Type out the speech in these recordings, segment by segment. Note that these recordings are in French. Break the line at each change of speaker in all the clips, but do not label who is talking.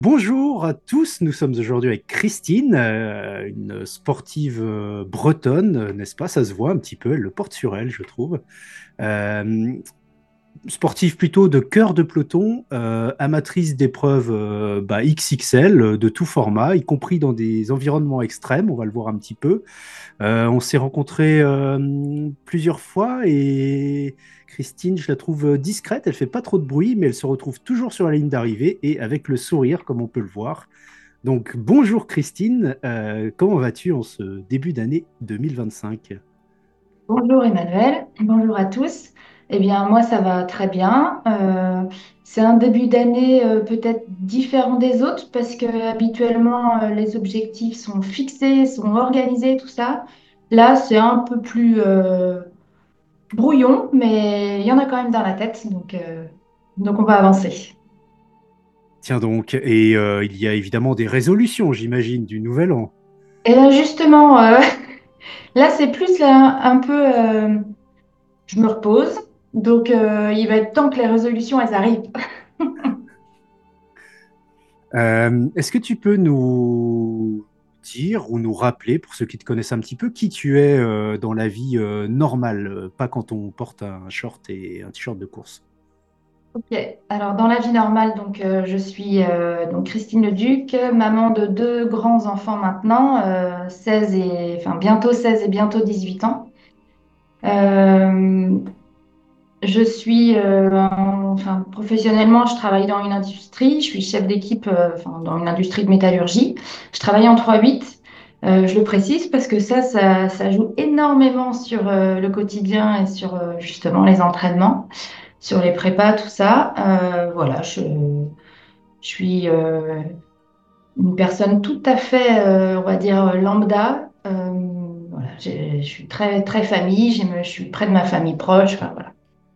Bonjour à tous, nous sommes aujourd'hui avec Christine, une sportive bretonne, n'est-ce pas? Ça se voit un petit peu, elle le porte sur elle, je trouve. Euh, Sportive plutôt de cœur de peloton, amatrice d'épreuves XXL, de tout format, y compris dans des environnements extrêmes, on va le voir un petit peu. On s'est rencontrés plusieurs fois et Christine, je la trouve discrète, elle fait pas trop de bruit, mais elle se retrouve toujours sur la ligne d'arrivée et avec le sourire, comme on peut le voir. Donc, bonjour Christine, comment vas-tu en ce début d'année 2025?
Bonjour Emmanuel, bonjour à tous. Eh bien, moi, ça va très bien. C'est un début d'année peut-être différent des autres parce que habituellement, les objectifs sont fixés, sont organisés, tout ça. Là, c'est un peu plus brouillon, mais il y en a quand même dans la tête, donc on va avancer.
Tiens donc, et il y a évidemment des résolutions, j'imagine, du nouvel an.
Et là, justement, là, c'est plus là, un peu, je me repose, donc il va être temps que les résolutions, elles arrivent.
Est-ce que tu peux nous dire ou nous rappeler, pour ceux qui te connaissent un petit peu, qui tu es dans la vie normale, pas quand on porte un short et un t-shirt de course?
Ok, alors dans la vie normale, je suis donc Christine Leduc, maman de deux grands enfants maintenant, 16 et enfin bientôt 16 et bientôt 18 ans. Euh, je suis enfin professionnellement, je travaille dans une industrie, je suis chef d'équipe enfin, dans une industrie de métallurgie. Je travaille en 3/8. Je le précise parce que ça joue énormément sur le quotidien et sur justement les entraînements, sur les prépas, tout ça. Voilà, je suis une personne tout à fait, on va dire, lambda. Voilà, je suis très, très famille, je suis près de ma famille proche. Enfin, voilà.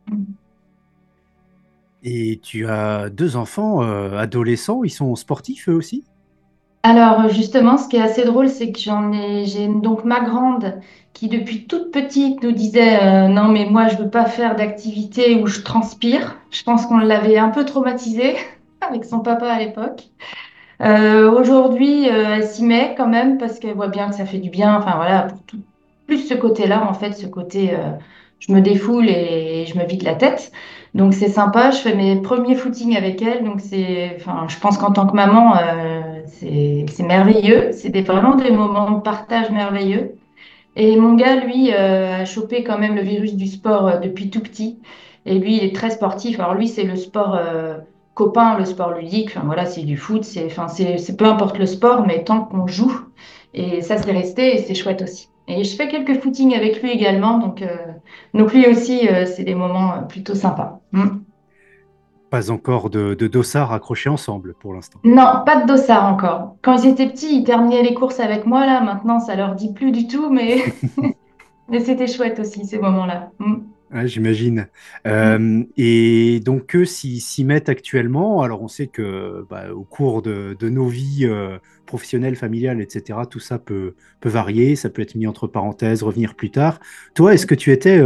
Et tu as deux enfants adolescents, ils sont sportifs eux aussi?
Alors, justement, ce qui est assez drôle, c'est que j'ai donc ma grande qui, depuis toute petite, nous disait non, mais moi, je veux pas faire d'activité où je transpire. Je pense qu'on l'avait un peu traumatisée avec son papa à l'époque. Aujourd'hui, elle s'y met quand même parce qu'elle voit bien que ça fait du bien. Enfin voilà, pour tout, plus ce côté-là, en fait, ce côté je me défoule et je me vide la tête. Donc c'est sympa. Je fais mes premiers footings avec elle. Enfin, je pense qu'en tant que maman, c'est merveilleux. Vraiment des moments de partage merveilleux. Et mon gars, lui, a chopé quand même le virus du sport depuis tout petit. Et lui, il est très sportif. Alors lui, c'est le sport copain, le sport ludique. Enfin voilà, c'est du foot, c'est peu importe le sport, mais tant qu'on joue. Et ça, c'est resté et c'est chouette aussi. Et je fais quelques footings avec lui également. Donc lui aussi, c'est des moments plutôt sympas. Mm.
Pas encore de dossard accrochés ensemble pour l'instant.
Non, pas de dossard encore. Quand ils étaient petits, ils terminaient les courses avec moi. Là, maintenant, ça leur dit plus du tout, mais, mais c'était chouette aussi, ces moments-là. Mm.
Ouais, j'imagine.
Mm.
Et donc, eux s'y mettent actuellement. Alors, on sait que au cours de nos vies professionnelles, familiales, etc., tout ça peut varier. Ça peut être mis entre parenthèses, revenir plus tard. Toi, est-ce que tu étais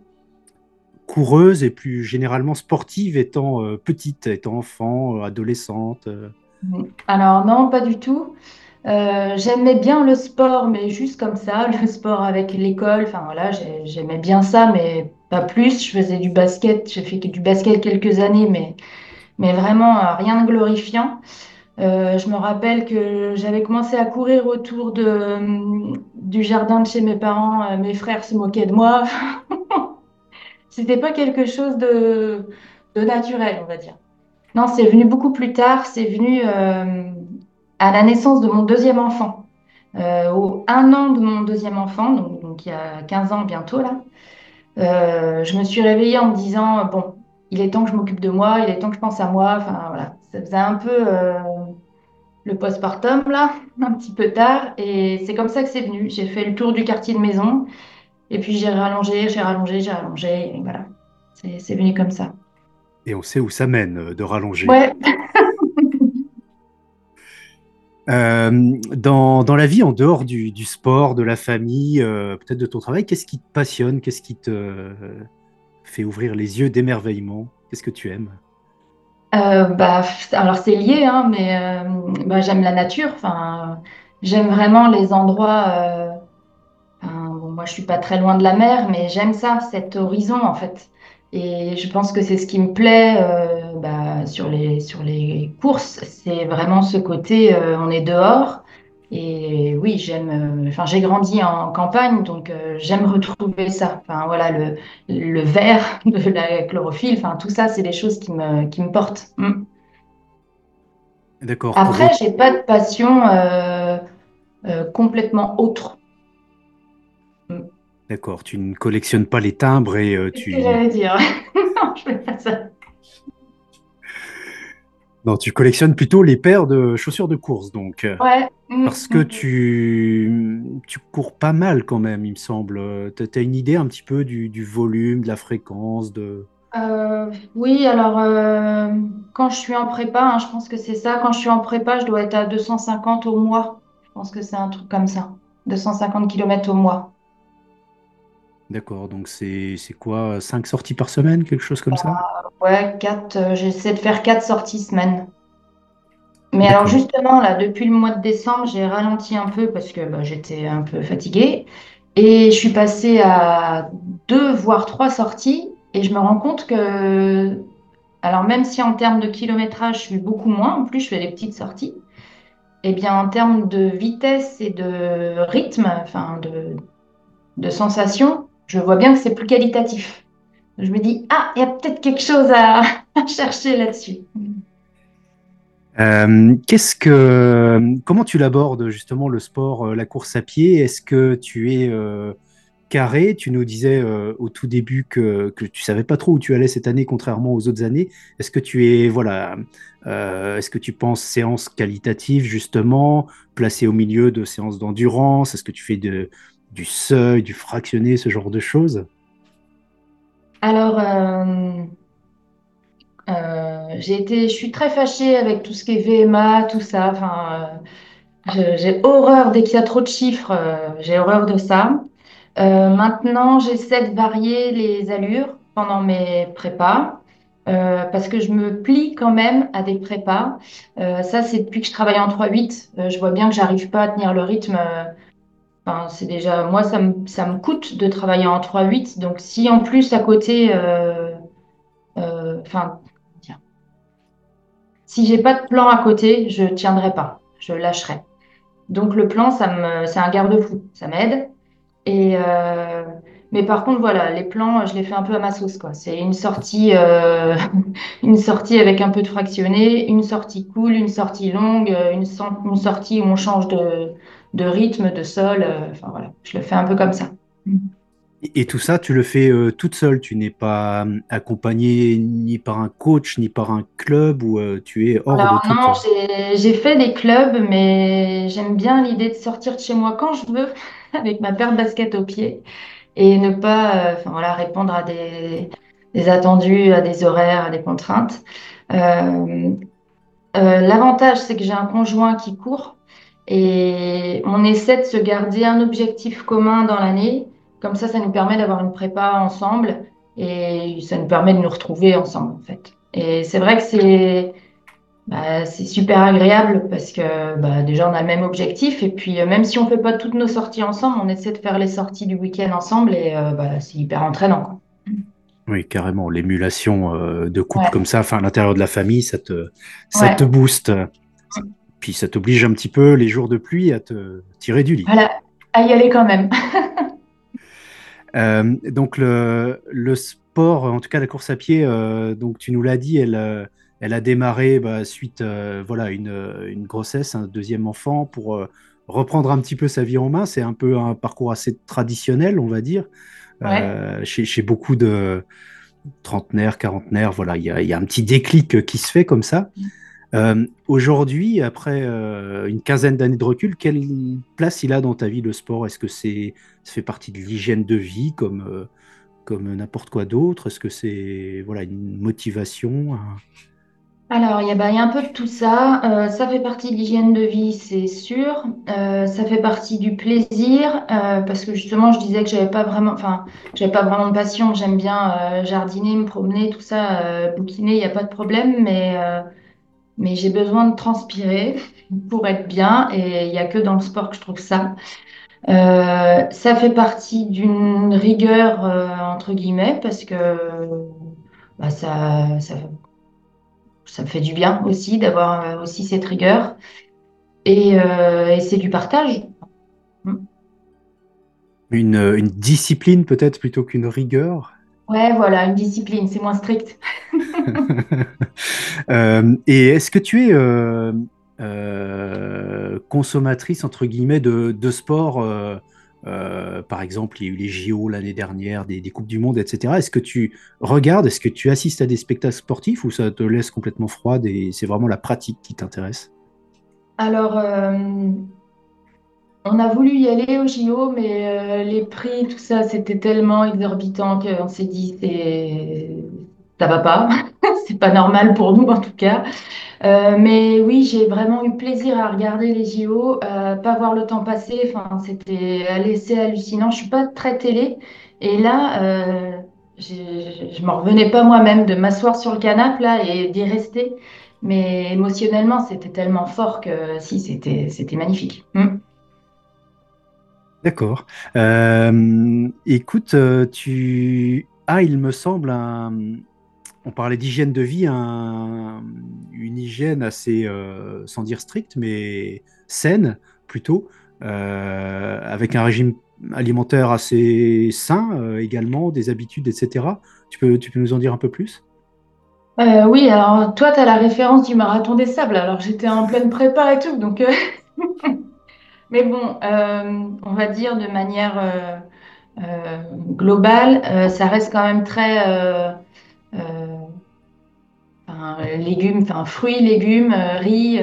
coureuse et plus généralement sportive étant petite, étant enfant, adolescente?
Alors non, pas du tout. J'aimais bien le sport, mais juste comme ça, le sport avec l'école. Enfin voilà, j'aimais bien ça, mais pas plus. Je faisais du basket, j'ai fait du basket quelques années, mais vraiment rien de glorifiant. Je me rappelle que j'avais commencé à courir autour du jardin de chez mes parents. Mes frères se moquaient de moi. C'était pas quelque chose de naturel, on va dire. Non, c'est venu beaucoup plus tard. C'est venu à la naissance de mon deuxième enfant. Au 1 an de mon deuxième enfant, donc il y a 15 ans bientôt là, je me suis réveillée en me disant, bon, il est temps que je m'occupe de moi, il est temps que je pense à moi. Enfin voilà, ça faisait un peu le postpartum là, un petit peu tard. Et c'est comme ça que c'est venu. J'ai fait le tour du quartier de maison et puis j'ai rallongé, j'ai rallongé, j'ai rallongé. Et voilà, c'est venu comme ça.
Et on sait où ça mène de rallonger.
Ouais.
Dans la vie, en dehors du sport, de la famille, peut-être de ton travail, qu'est-ce qui te passionne? Qu'est-ce qui te fait ouvrir les yeux d'émerveillement? Qu'est-ce que tu aimes?
Alors c'est lié, hein, mais j'aime la nature. Enfin, j'aime vraiment les endroits. Bon, moi, je suis pas très loin de la mer, mais j'aime ça, cet horizon en fait. Et je pense que c'est ce qui me plaît sur les courses, c'est vraiment ce côté, on est dehors. Et oui, enfin, j'ai grandi en campagne, donc j'aime retrouver ça. Enfin, voilà, le vert de la chlorophylle, enfin, tout ça, c'est des choses qui me portent. Mm.
D'accord, pour
Après,
autant.
j'ai pas de passion complètement autre. Mm.
D'accord, tu ne collectionnes pas les timbres et
C'est ce que j'allais dire. Non, je fais pas ça.
non, tu collectionnes plutôt les paires de chaussures de course, donc.
Ouais.
Parce que tu cours pas mal quand même, il me semble. Tu as une idée un petit peu du volume, de la fréquence, de...
Oui, alors quand je suis en prépa, hein, je pense que c'est ça. Quand je suis en prépa, je dois être à 250 au mois. Je pense que c'est un truc comme ça. 250 kilomètres au mois.
D'accord, donc c'est quoi, 5 sorties par semaine, quelque chose comme ça?
Ouais, j'essaie de faire 4 sorties semaine. Mais alors
D'accord.
justement, là, depuis le mois de décembre, j'ai ralenti un peu parce que j'étais un peu fatiguée. Et je suis passée à 2 voire 3 sorties. Et je me rends compte que, alors même si en termes de kilométrage, je suis beaucoup moins, en plus je fais des petites sorties, eh bien en termes de vitesse et de rythme, enfin de sensation, je vois bien que c'est plus qualitatif. Je me dis, ah, il y a peut-être quelque chose à, à chercher là-dessus.
Comment tu l'abordes justement le sport, la course à pied? Est-ce que tu es carré? Tu nous disais au tout début que tu savais pas trop où tu allais cette année, contrairement aux autres années. Est-ce que tu es, voilà, est-ce que tu penses séance qualitative justement, placée au milieu de séances d'endurance? Est-ce que tu fais du seuil, du fractionné, ce genre de choses?
Alors, je suis très fâchée avec tout ce qui est VMA, tout ça. Enfin, j'ai horreur dès qu'il y a trop de chiffres, j'ai horreur de ça. Maintenant, j'essaie de varier les allures pendant mes prépas parce que je me plie quand même à des prépas. Ça, c'est depuis que je travaille en 3-8. Je vois bien que j'arrive pas à tenir le rythme. Enfin, c'est déjà, moi, ça me coûte de travailler en 3-8. Donc, si en plus à côté, enfin, tiens, si j'ai pas de plan à côté, je tiendrai pas, je lâcherai. Donc, le plan, c'est un garde-fou, ça m'aide. Et mais par contre, voilà, les plans, je les fais un peu à ma sauce, quoi. C'est une sortie, une sortie avec un peu de fractionné, une sortie cool, une sortie longue, une sortie où on change de rythme, de sol. Enfin voilà, je le fais un peu comme ça.
Et tout ça, tu le fais toute seule. Tu n'es pas accompagnée ni par un coach, ni par un club, ou tu es hors de
Alors
toute...
non, j'ai fait des clubs, mais j'aime bien l'idée de sortir de chez moi quand je veux, avec ma paire de baskets au pied, et ne pas, enfin voilà, répondre à des attendus, à des horaires, à des contraintes. Euh, L'avantage, c'est que j'ai un conjoint qui court et on essaie de se garder un objectif commun dans l'année. Comme ça nous permet d'avoir une prépa ensemble et ça nous permet de nous retrouver ensemble, en fait. Et c'est vrai que c'est super agréable parce que déjà, on a le même objectif. Et puis, même si on fait pas toutes nos sorties ensemble, on essaie de faire les sorties du week-end ensemble et c'est hyper entraînant, quoi.
Oui, carrément. L'émulation de couple
Ouais,
comme ça, enfin, à l'intérieur de la famille, ça te
ouais.
booste. Puis ça t'oblige un petit peu, les jours de pluie, à te tirer du lit.
Voilà, à y aller quand même.
Donc le sport, en tout cas la course à pied, donc tu nous l'as dit, elle a démarré suite voilà, une grossesse, un deuxième enfant, pour reprendre un petit peu sa vie en main. C'est un peu un parcours assez traditionnel, on va dire,
Ouais.
chez beaucoup de trentenaires, quarantenaires. Voilà, il y a un petit déclic qui se fait comme ça. Aujourd'hui, après une quinzaine d'années de recul, quelle place il a dans ta vie le sport? Est-ce que ça fait partie de l'hygiène de vie comme n'importe quoi d'autre? Est-ce que c'est voilà, une motivation?
Alors, il y a un peu de tout ça. Ça fait partie de l'hygiène de vie, c'est sûr. Ça fait partie du plaisir, parce que justement, je disais que j'avais pas vraiment de passion. J'aime bien jardiner, me promener, tout ça, bouquiner, il n'y a pas de problème, mais j'ai besoin de transpirer pour être bien, et il n'y a que dans le sport que je trouve ça. Ça fait partie d'une rigueur, entre guillemets, parce que bah, ça me fait du bien aussi d'avoir aussi cette rigueur. Et c'est du partage. Mm.
Une discipline peut-être plutôt qu'une rigueur.
Ouais, voilà, une discipline, c'est moins strict.
Et est-ce que tu es consommatrice, entre guillemets, de sport par exemple, il y a eu les JO l'année dernière, des Coupes du Monde, etc. Est-ce que tu regardes, est-ce que tu assistes à des spectacles sportifs ou ça te laisse complètement froide et c'est vraiment la pratique qui t'intéresse?
Alors, on a voulu y aller au JO, mais les prix, tout ça, c'était tellement exorbitant qu'on s'est dit, ça va pas. C'est pas normal pour nous, en tout cas. Mais oui, j'ai vraiment eu plaisir à regarder les JO, pas voir le temps passer. Enfin, c'était assez hallucinant. Je suis pas très télé, et là, je m'en revenais pas moi-même de m'asseoir sur le canapé là et d'y rester. Mais émotionnellement, c'était tellement fort que si, c'était magnifique. Mm.
D'accord. Écoute, tu as, il me semble, on parlait d'hygiène de vie, une hygiène assez, sans dire stricte, mais saine plutôt, avec un régime alimentaire assez sain également, des habitudes, etc. Tu peux nous en dire un peu plus?
Oui, alors toi, tu as la référence du marathon des sables. Alors j'étais en pleine prépa et tout, donc mais bon, on va dire de manière globale, ça reste quand même très euh, légumes, enfin fruits, légumes, riz.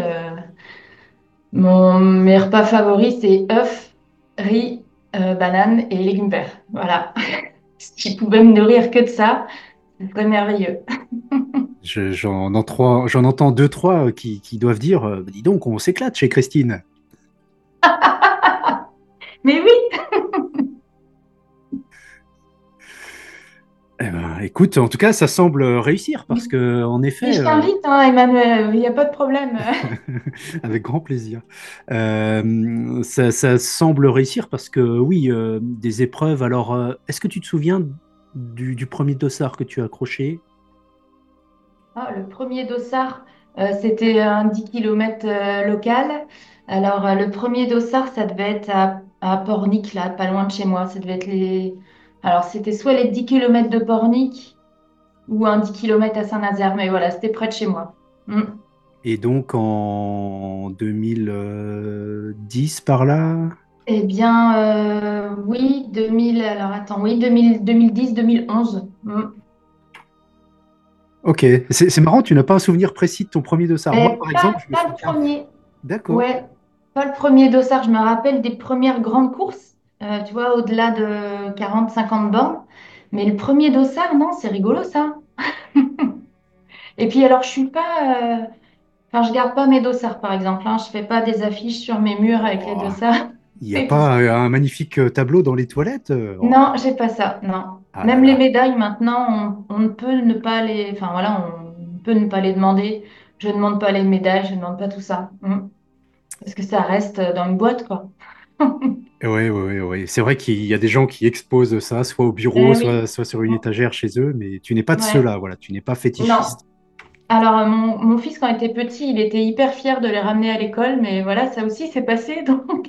Mes repas favoris, c'est œufs, riz, bananes et légumes verts. Voilà. Si je pouvais me nourrir que de ça, ce serait merveilleux.
J'en entends deux, trois qui doivent dire, dis donc, on s'éclate chez Christine.
Mais oui,
Eh ben, écoute, en tout cas, ça semble réussir parce que, en
mais
effet,
je t'invite, hein, Emmanuel, il n'y a pas de problème.
avec grand plaisir. Ça semble réussir parce que, oui, des épreuves. Alors, est-ce que tu te souviens du premier dossard que tu as accroché?
Ah, le premier dossard, c'était un 10 km local. Alors, le premier dossard, ça devait être à Pornic, là, pas loin de chez moi. Ça devait être les... Alors, c'était soit les 10 km de Pornic ou un 10 km à Saint-Nazaire. Mais voilà, c'était près de chez moi. Mm.
Et donc, en 2010, par là?
Eh bien, oui, 2000... Alors, attends, oui, 2000, 2010, 2011. Mm.
Ok, c'est marrant, tu n'as pas un souvenir précis de ton premier dossard. Moi,
Et
par exemple, je me
pas le
souviens.
premier.
D'accord.
Ouais, pas le premier dossard. Je me rappelle des premières grandes courses, tu vois, au-delà de 40-50 bornes. Mais le premier dossard, non, c'est rigolo ça. Et puis alors, je suis pas, enfin, je garde pas mes dossards, par exemple. Hein. Je fais pas des affiches sur mes murs avec les
Oh,
dossards
il n'y a
et tout
pas
ça.
un magnifique tableau dans les toilettes? Oh.
Non, j'ai pas ça. Non.
Ah là
Même les
là.
médailles maintenant, on ne peut ne pas les, enfin voilà, on peut ne pas les demander. Je ne demande pas les médailles, je ne demande pas tout ça. Parce que ça reste dans une boîte, quoi.
Oui, oui, oui. C'est vrai qu'il y a des gens qui exposent ça, soit au bureau,
Eh oui.
soit sur une étagère chez eux, mais tu n'es pas de
Ouais.
ceux-là, voilà, tu n'es pas
Non.
fétichiste.
Alors, mon fils, quand il était petit, il était hyper fier de les ramener à l'école, mais voilà, ça aussi s'est passé, donc.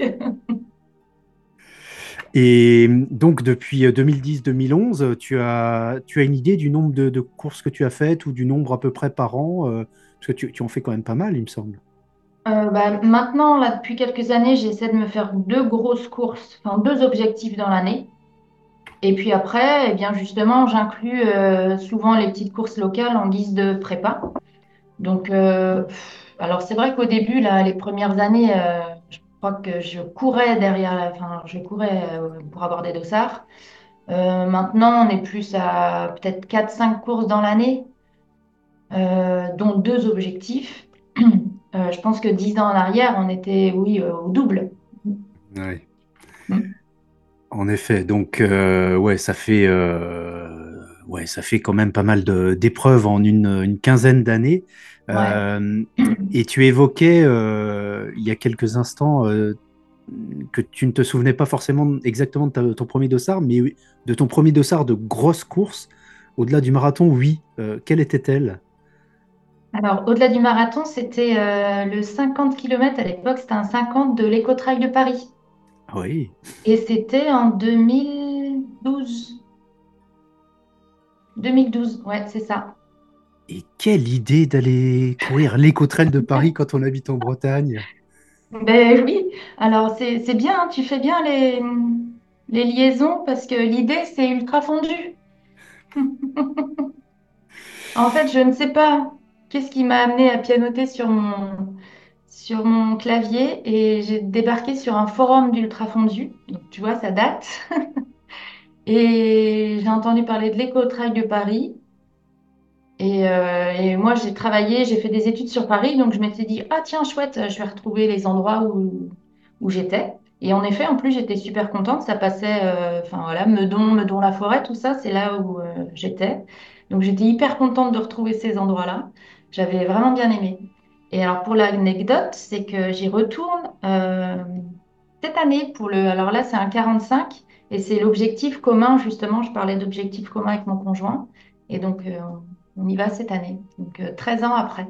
Et donc, depuis 2010-2011, tu as une idée du nombre de courses que tu as faites ou du nombre à peu près par an, parce que tu en fais quand même pas mal, il me semble.
Bah, maintenant, là, depuis quelques années, j'essaie de me faire deux grosses courses, enfin deux objectifs dans l'année. Et puis après, eh bien justement, j'inclus souvent les petites courses locales en guise de prépa. Donc, alors c'est vrai qu'au début, là, les premières années, je crois que je courais derrière, enfin, je courais pour avoir des dossards. Maintenant, on est plus à peut-être 4-5 courses dans l'année. dont deux objectifs. Je pense que 10 ans en arrière, on était, oui, au double.
Ouais.
Mm.
En effet, donc ouais, ouais, ça fait quand même pas mal d'épreuves en une quinzaine d'années.
Ouais.
Euh, et tu évoquais il y a quelques instants que tu ne te souvenais pas forcément exactement de ton premier dossard, mais oui, de ton premier dossard de grosse course, au-delà du marathon, oui. Quelle était-elle?
Alors, au-delà du marathon, c'était le 50 km à l'époque, c'était un 50 de l'Écotrail de Paris.
Ah oui.
Et c'était en 2012. 2012, ouais, c'est ça.
Et quelle idée d'aller courir l'Écotrail de Paris quand on habite en Bretagne.
Ben oui, alors c'est bien, hein, tu fais bien les liaisons parce que l'idée, c'est ultra fondu. En fait, je ne sais pas qu'est-ce qui m'a amené à pianoter sur mon clavier et j'ai débarqué sur un forum d'ultra fondu. Donc, tu vois, ça date. Et j'ai entendu parler de l'éco-trail de Paris. Et moi, j'ai travaillé, j'ai fait des études sur Paris, donc je m'étais dit, ah tiens, chouette, je vais retrouver les endroits où j'étais. Et en effet, en plus, j'étais super contente. Ça passait, enfin voilà, Meudon-la-Forêt, tout ça, c'est là où j'étais. Donc j'étais hyper contente de retrouver ces endroits-là. J'avais vraiment bien aimé. Et alors pour l'anecdote, c'est que j'y retourne cette année pour le. Alors là, c'est un 45 et c'est l'objectif commun, justement. Je parlais d'objectif commun avec mon conjoint. Et donc, on y va cette année, donc 13 ans après.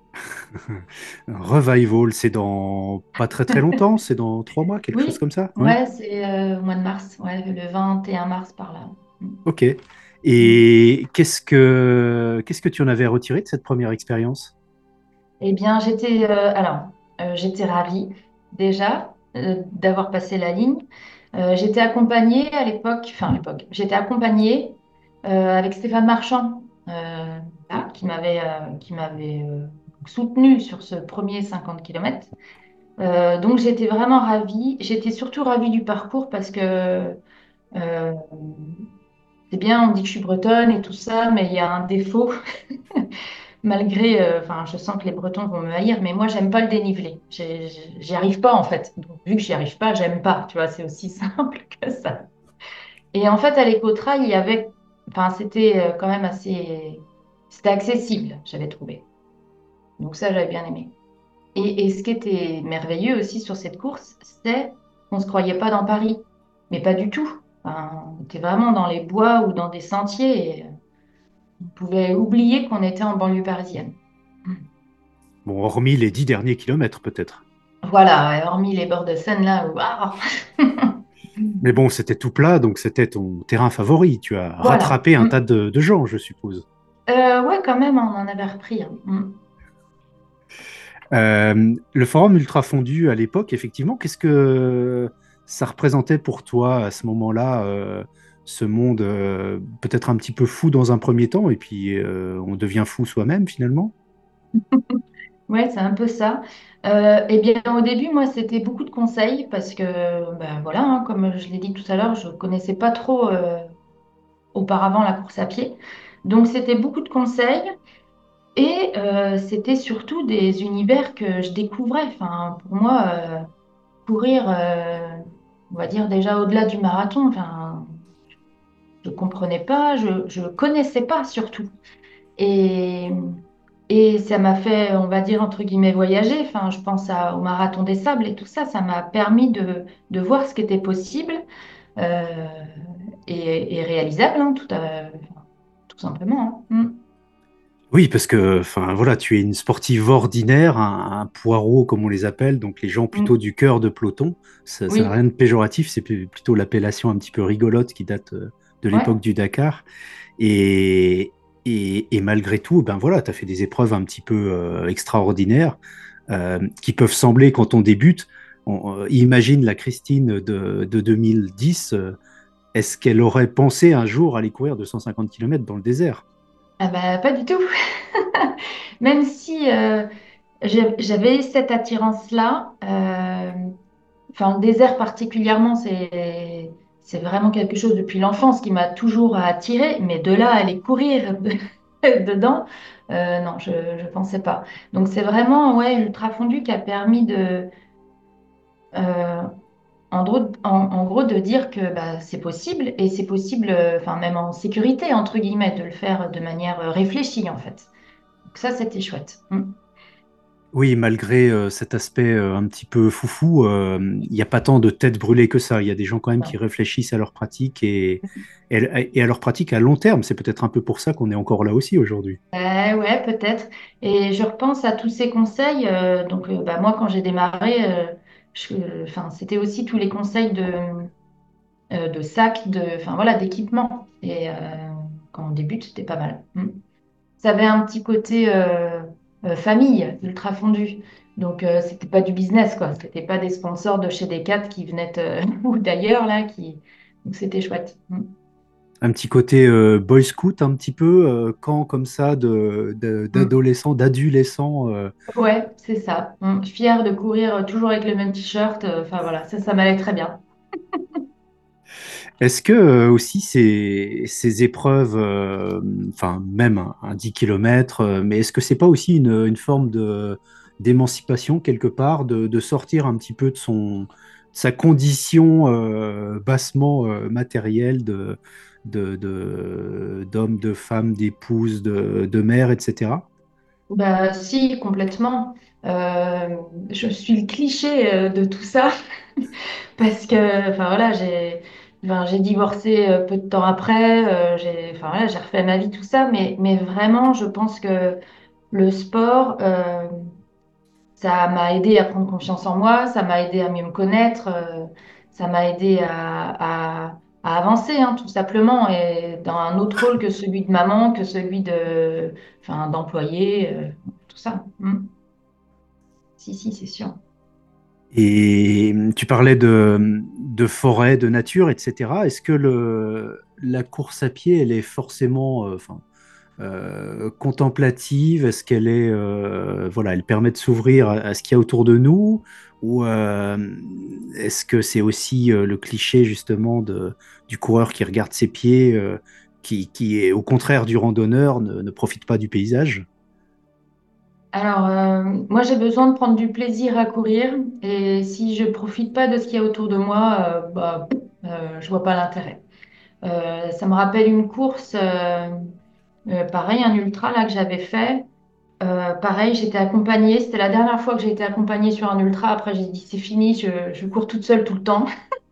Un revival, c'est dans pas très très longtemps, c'est dans 3 mois, quelque chose
Oui,
comme ça. Oui.
ouais, c'est au mois de mars, ouais, le 21 mars par là.
Ok.
Mm.
Et qu'est-ce que tu en avais retiré de cette première expérience?
Eh bien, j'étais ravie déjà d'avoir passé la ligne. J'étais accompagnée à l'époque, enfin à l'époque, j'étais accompagnée avec Stéphane Marchand, là, qui m'avait soutenue sur ce premier 50 km. Donc j'étais vraiment ravie. J'étais surtout ravie du parcours parce que euh, c'est bien, on dit que je suis bretonne et tout ça, mais il y a un défaut, malgré, enfin, je sens que les Bretons vont me haïr, mais moi, j'aime pas le dénivelé. J'y arrive pas, en fait. Donc, vu que j'y arrive pas, j'aime pas. Tu vois, c'est aussi simple que ça. Et en fait, à l'Écotrail, il y avait, enfin, c'était quand même c'était accessible, j'avais trouvé. Donc ça, j'avais bien aimé. Et ce qui était merveilleux aussi sur cette course, c'est qu'on ne se croyait pas dans Paris, mais pas du tout. Enfin, on était vraiment dans les bois ou dans des sentiers et on pouvait oublier qu'on était en banlieue parisienne.
Bon, hormis les 10 derniers kilomètres peut-être.
Voilà, hormis les bords de Seine là, waouh.
Mais bon, c'était tout plat, donc c'était ton terrain favori. Tu as
Voilà.
rattrapé un tas de gens, je suppose.
Ouais, quand même, on en avait repris, hein.
Le forum ultra fondu à l'époque, effectivement, qu'est-ce que ça représentait pour toi à ce moment-là, ce monde peut-être un petit peu fou dans un premier temps, et puis on devient fou soi-même finalement?
Ouais, c'est un peu ça. Eh bien, au début, moi, c'était beaucoup de conseils parce que, ben voilà, hein, comme je l'ai dit tout à l'heure, je connaissais pas trop auparavant la course à pied. Donc, c'était beaucoup de conseils et c'était surtout des univers que je découvrais. Enfin, pour moi, courir, on va dire déjà au-delà du marathon, enfin, je comprenais pas, je connaissais pas surtout. Et, et ça m'a fait, on va dire, entre guillemets, voyager. Enfin, je pense au Marathon des Sables et tout ça. Ça m'a permis de voir ce qui était possible euh, et réalisable, hein, tout simplement, hein.
Oui, parce que, enfin, voilà, tu es une sportive ordinaire, un poireau, comme on les appelle, donc les gens plutôt
Mm.
du cœur de peloton. Ça n'a
Oui,
rien de péjoratif, c'est plutôt l'appellation un petit peu rigolote qui date de
ouais.
l'époque du Dakar. Et, et malgré tout, ben voilà, tu as fait des épreuves un petit peu extraordinaires qui peuvent sembler, quand on débute, imagine la Christine de 2010, est-ce qu'elle aurait pensé un jour aller courir 250 km dans le désert?
Ah bah, pas du tout. Même si j'avais cette attirance-là, enfin, le désert particulièrement, c'est vraiment quelque chose depuis l'enfance qui m'a toujours attirée, mais de là à aller courir dedans, Non, je ne pensais pas. Donc c'est vraiment ouais, Ultra Fondu qui a permis euh, en gros de dire que bah, c'est possible et c'est possible, enfin même en sécurité, entre guillemets, de le faire de manière réfléchie en fait. Donc ça, c'était chouette. Mm.
Oui, malgré cet aspect un petit peu foufou, il n'y a pas tant de têtes brûlées que ça. Il y a des gens quand même qui
Non.
réfléchissent à leur pratique et à leur pratique à long terme. C'est peut-être un peu pour ça qu'on est encore là aussi aujourd'hui.
Ouais, peut-être. Et je repense à tous ces conseils. Donc bah, moi, quand j'ai démarré, enfin, c'était aussi tous les conseils de sacs, enfin voilà, d'équipement. Et quand on débute, c'était pas mal. Mm. Ça avait un petit côté famille, ultra fondu. Donc, c'était pas du business, quoi. C'était pas des sponsors de chez Decat qui venaient ou d'ailleurs, là, qui... Donc, c'était chouette. Mm.
Un petit côté boy scout, un petit peu, camp comme ça
Mm.
d'adolescents, d'adolescents.
Ouais, c'est ça. Mm. Fière de courir toujours avec le même t-shirt. Enfin, voilà, ça m'allait très bien.
Est-ce que aussi ces épreuves, enfin même un 10 km, mais est-ce que c'est pas aussi une forme d'émancipation quelque part, de sortir un petit peu de sa condition bassement matérielle d'homme, de femme, d'épouse, de mère, etc.
Bah, si, complètement. Euh, je suis le cliché de tout ça parce que, enfin voilà, j'ai divorcé peu de temps après. Enfin voilà, j'ai refait ma vie, tout ça. Mais vraiment, je pense que le sport, ça m'a aidé à prendre confiance en moi, ça m'a aidé à mieux me connaître, ça m'a aidé à avancer, hein, tout simplement, et dans un autre rôle que celui de maman, que celui enfin, d'employé, tout ça. Mm. Si, si, c'est sûr.
Et tu parlais de forêt, de nature, etc. Est-ce que la course à pied, elle est forcément, enfin, contemplative? Est-ce qu'elle est, voilà, elle permet de s'ouvrir à ce qu'il y a autour de nous? Ou est-ce que c'est aussi le cliché justement du coureur qui regarde ses pieds, qui est au contraire du randonneur, ne profite pas du paysage?
Alors, moi, j'ai besoin de prendre du plaisir à courir, et si je profite pas de ce qu'il y a autour de moi, je vois pas l'intérêt. Ça me rappelle une course, pareil, un ultra là que j'avais fait. Pareil, j'étais accompagnée. C'était la dernière fois que j'ai été accompagnée sur un ultra. Après, j'ai dit c'est fini, je cours toute seule tout le temps.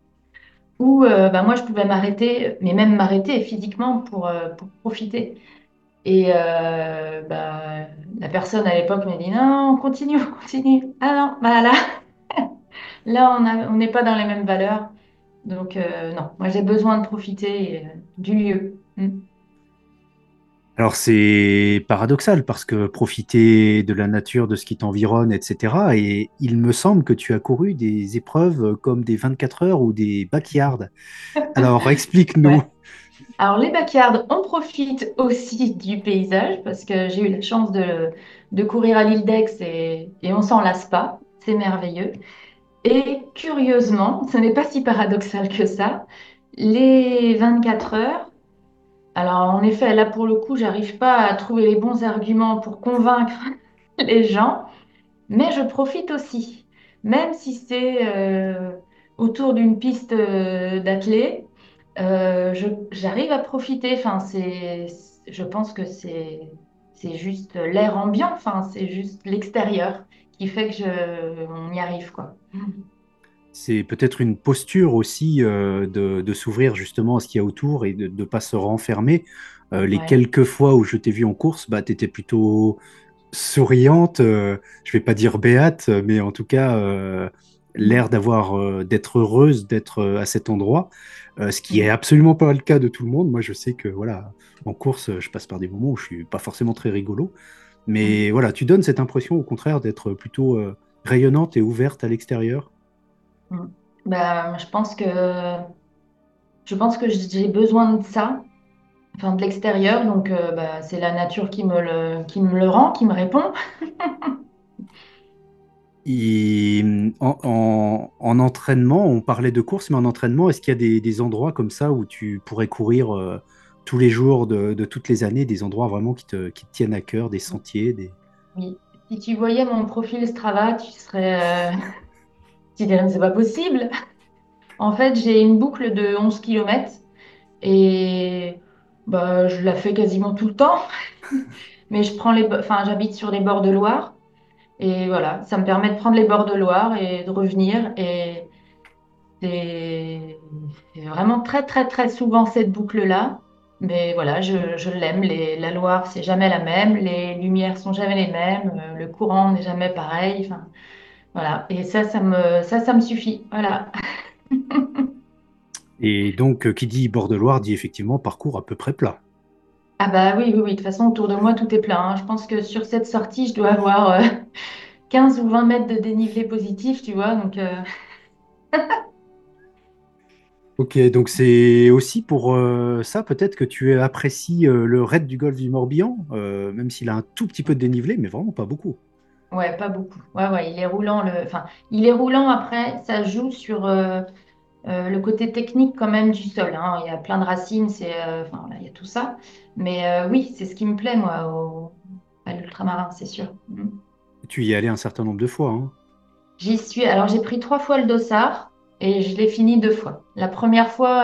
Ou bah, moi, je pouvais m'arrêter, mais même m'arrêter physiquement pour profiter. Et bah, la personne à l'époque m'a dit non, on continue, on continue. Ah non, bah là, on n'est pas dans les mêmes valeurs. Donc, non, moi, j'ai besoin de profiter du lieu. Mm.
Alors c'est paradoxal parce que profiter de la nature, de ce qui t'environne, etc. Et il me semble que tu as couru des épreuves comme des 24 heures ou des backyards. Alors explique-nous.
Ouais. Alors, les backyards, on profite aussi du paysage parce que j'ai eu la chance de courir à l'île d'Aix et on s'en lasse pas. C'est merveilleux. Et curieusement, ce n'est pas si paradoxal que ça. Les 24 heures, alors en effet, là pour le coup, j'arrive pas à trouver les bons arguments pour convaincre les gens, mais je profite aussi. Même si c'est autour d'une piste d'athlée, j'arrive à profiter. Enfin, je pense que c'est juste l'air ambiant, enfin, c'est juste l'extérieur qui fait que on y arrive, quoi.
C'est peut-être une posture aussi de s'ouvrir justement à ce qu'il y a autour et de ne pas se renfermer. Les
Ouais.
quelques fois où je t'ai vu en course, bah, tu étais plutôt souriante, je vais pas dire béate, mais en tout cas l'air d'être heureuse d'être à cet endroit, ce qui est
Mm.
absolument pas le cas de tout le monde. Moi, je sais que voilà, en course, je passe par des moments où je suis pas forcément très rigolo, mais
Mm.
voilà, tu donnes cette impression au contraire d'être plutôt rayonnante et ouverte à l'extérieur.
Mm. Bah, je pense que j'ai besoin de ça, enfin de l'extérieur, donc bah, c'est la nature qui me le rend, qui me répond.
Et en entraînement, on parlait de course, mais en entraînement, est-ce qu'il y a des endroits comme ça où tu pourrais courir tous les jours de toutes les années, des endroits vraiment qui te tiennent à cœur, des sentiers, des...
Oui. Si tu voyais mon profil Strava, tu dirais, mais c'est pas possible. En fait, j'ai une boucle de 11 kilomètres et bah, je la fais quasiment tout le temps. Mais enfin, j'habite sur les bords de Loire et voilà, ça me permet de prendre les bords de Loire et de revenir. Et c'est c'est vraiment très, très, très souvent cette boucle-là. Mais voilà, je l'aime. La Loire, c'est jamais la même. Les lumières sont jamais les mêmes. Le courant n'est jamais pareil. Enfin, voilà. Et ça me suffit. Voilà.
Et donc, qui dit bord de Loire dit effectivement parcours à peu près plat.
Ah bah oui, oui, oui. De toute façon, autour de moi, tout est plein, hein. Je pense que sur cette sortie, je dois avoir 15 ou 20 mètres de dénivelé positif, tu vois. Donc,
Ok, donc c'est aussi pour ça peut-être que tu apprécies le raid du golfe du Morbihan, même s'il a un tout petit peu de dénivelé, mais vraiment pas beaucoup.
ouais, pas beaucoup. Ouais, ouais, il est roulant. Enfin, il est roulant après, ça joue sur le côté technique quand même du sol, hein. Il y a plein de racines, enfin, voilà, il y a tout ça. Mais oui, c'est ce qui me plaît, moi, à l'ultramarin, c'est sûr. Mm.
Tu y es allé un certain nombre de fois, hein.
J'y suis. Alors, j'ai pris 3 fois le dossard et je l'ai fini 2 fois. La première fois,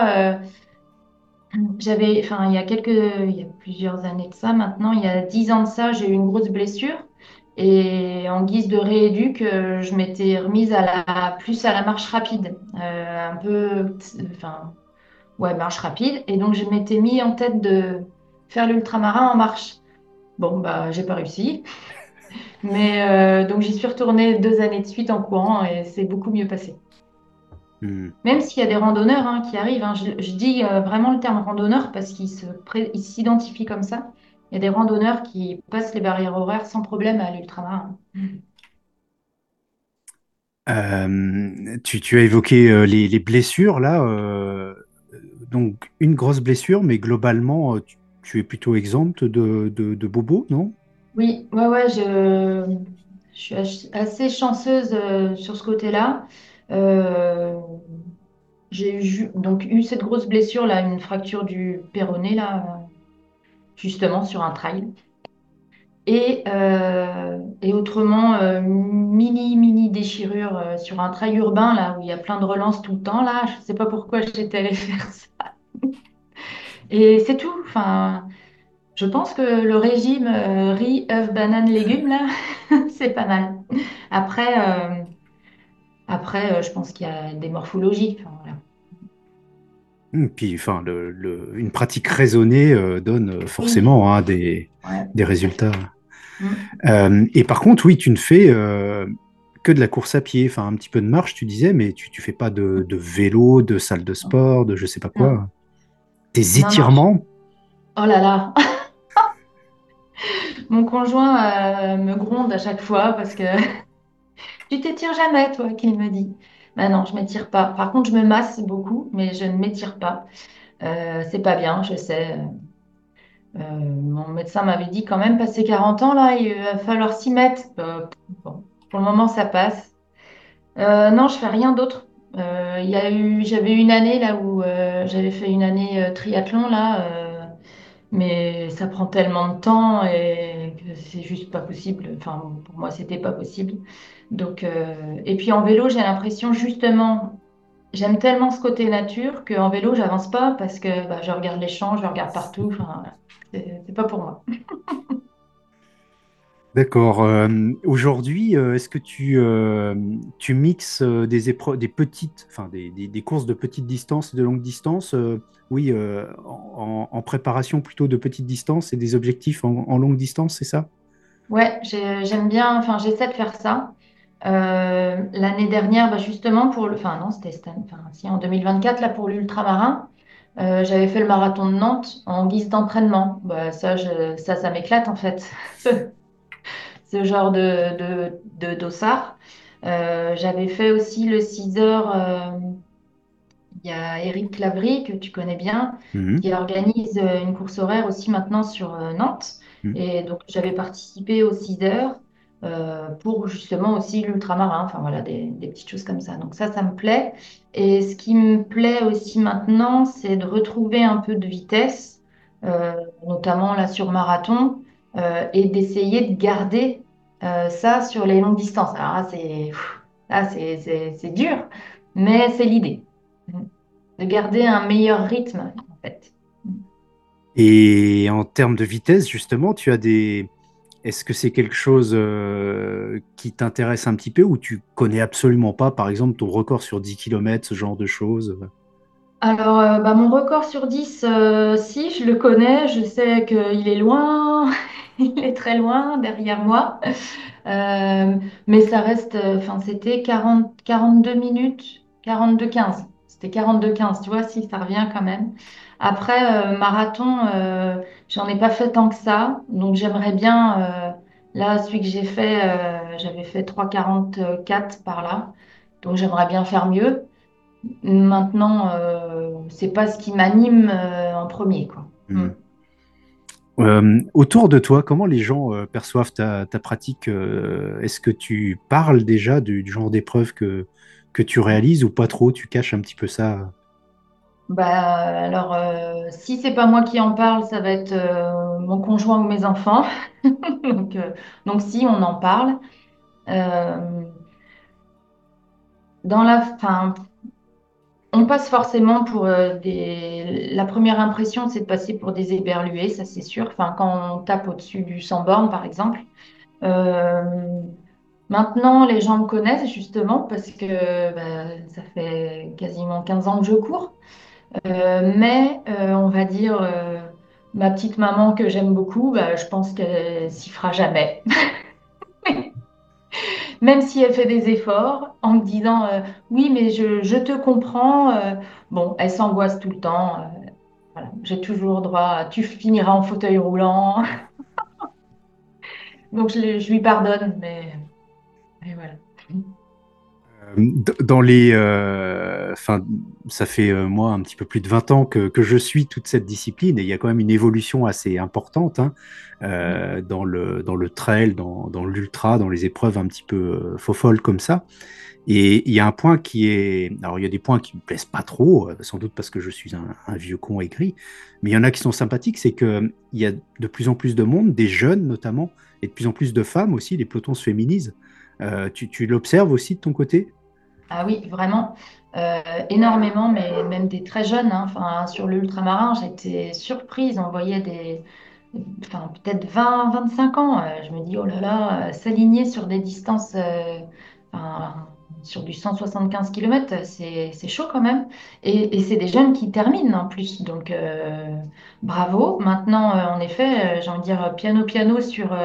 enfin, il y a plusieurs années de ça maintenant, il y a 10 ans de ça, j'ai eu une grosse blessure. Et en guise de rééduc, je m'étais remise plus à la marche rapide, un peu, enfin, ouais, marche rapide. Et donc, je m'étais mis en tête de faire l'ultramarin en marche. Bon, bah, j'ai pas réussi. Mais donc, j'y suis retournée 2 années de suite en courant et c'est beaucoup mieux passé.
Hmm.
Même s'il y a des randonneurs hein, qui arrivent, hein, je dis vraiment le terme randonneur parce ils s'identifient comme ça. Il y a des randonneurs qui passent les barrières horaires sans problème à l'ultramarin.
Tu as évoqué les blessures là, donc une grosse blessure, mais globalement, tu es plutôt exempte de bobos, non?
Oui, ouais, ouais, je suis assez chanceuse sur ce côté-là. Euh, donc eu cette grosse blessure là, une fracture du péroné là, justement sur un trail. Et autrement, mini déchirure sur un trail urbain là où il y a plein de relances tout le temps là. Je sais pas pourquoi j'étais allée faire ça. Et c'est tout. Enfin, je pense que le régime riz, œufs, bananes, légumes là, c'est pas mal. Après, je pense qu'il y a des morphologies. Enfin, voilà.
Puis, enfin, une pratique raisonnée donne
Oui,
forcément hein,
ouais.
des résultats.
Mm.
Et par contre, oui, tu ne fais que de la course à pied, enfin un petit peu de marche, tu disais, mais tu fais pas de vélo, de salle de sport, de je sais pas
Non,
quoi. Des
non, non.
étirements?
Oh là là, mon conjoint me gronde à chaque fois parce que tu t'étires jamais, toi, qu'il me dit. Ben non, je m'étire pas. Par contre, je me masse beaucoup, mais je ne m'étire pas. C'est pas bien, je sais. Mon médecin m'avait dit quand même, passé 40 ans, là, il va falloir s'y mettre. Bon, pour le moment, ça passe. Non, je fais rien d'autre. J'avais une année là où j'avais fait une année triathlon là, mais ça prend tellement de temps et que c'est juste pas possible. Enfin, pour moi, c'était pas possible. Donc, et puis en vélo, j'ai l'impression justement, j'aime tellement ce côté nature qu'en vélo, j'avance pas parce que bah, je regarde les champs, je regarde partout. Enfin, voilà. C'est pas pour moi.
D'accord. Aujourd'hui, est-ce que tu mixes des petites, enfin des courses de petite distance et de longue distance, oui, en préparation plutôt de petite distance et des objectifs en longue distance, c'est ça?
Ouais, j'aime bien. Enfin, j'essaie de faire ça. L'année dernière, bah, justement, enfin, non, c'était enfin, si, en 2024, là, pour l'ultramarin, j'avais fait le marathon de Nantes en guise d'entraînement. Bah, ça m'éclate, en fait, ce genre de dossard. J'avais fait aussi le 6 heures. Il y a Eric Clavry, que tu connais bien,
Mhm.
qui organise une course horaire aussi maintenant sur Nantes.
Mhm.
Et donc, j'avais participé aux 6 heures pour justement aussi l'ultramarin. Enfin, voilà, des petites choses comme ça. Donc, ça me plaît. Et ce qui me plaît aussi maintenant, c'est de retrouver un peu de vitesse. notamment là sur marathon, et d'essayer de garder ça sur les longues distances. Alors c'est dur, mais c'est l'idée. De garder un meilleur rythme, en fait.
Et en termes de vitesse, justement, Est-ce que c'est quelque chose qui t'intéresse un petit peu ou tu connais absolument pas, par exemple, ton record sur 10 kilomètres, ce genre de choses?
Alors, bah, mon record sur 10, si, je le connais, je sais qu'il est loin, il est très loin derrière moi. Euh, mais ça reste, enfin, c'était 42 minutes, 42-15. C'était 42-15, tu vois, si ça revient quand même. Après, marathon, j'en ai pas fait tant que ça. Donc, j'aimerais bien, là, celui que j'ai fait, j'avais fait 3,44 par là. Donc, j'aimerais bien faire mieux. Maintenant, c'est pas ce qui m'anime, en premier, quoi. Mm.
Hmm. Autour de toi, comment les gens perçoivent ta pratique? Est-ce que tu parles déjà du genre d'épreuve que tu réalises ou pas trop? Tu caches un petit peu ça?
Bah, alors, si c'est pas moi qui en parle, ça va être mon conjoint ou mes enfants. Donc, euh, donc si, on en parle. Euh, enfin, on passe forcément pour des. La première impression, c'est de passer pour des éberlués, ça c'est sûr. Enfin, quand on tape au-dessus du 100 bornes, par exemple. Euh, Maintenant, les gens me connaissent justement parce que bah, ça fait quasiment 15 ans que je cours. Mais on va dire, ma petite maman que j'aime beaucoup, bah, je pense qu'elle s'y fera jamais. Même si elle fait des efforts en me disant, oui, mais je te comprends. Bon, elle s'angoisse tout le temps. Voilà. J'ai toujours droit à, tu finiras en fauteuil roulant. Donc je lui pardonne, mais voilà.
Dans les, enfin, ça fait moi un petit peu plus de 20 ans que je suis toute cette discipline et il y a quand même une évolution assez importante hein, dans le trail, dans l'ultra, dans les épreuves un petit peu faux-folles comme ça. Et il y a un point qui est, alors il y a des points qui me plaisent pas trop, sans doute parce que je suis un vieux con aigri, mais il y en a qui sont sympathiques, c'est que il y a de plus en plus de monde, des jeunes notamment, et de plus en plus de femmes aussi, les pelotons se féminisent. Tu l'observes aussi de ton côté?
Ah oui, vraiment, énormément, mais même des très jeunes, hein. Enfin, sur l'ultramarin, j'étais surprise. On voyait enfin, peut-être 20-25 ans. Je me dis, oh là là, s'aligner sur des distances, enfin, sur du 175 km, c'est chaud quand même. Et c'est des jeunes qui terminent en plus. Donc, bravo. Maintenant, en effet, j'ai envie de dire piano, piano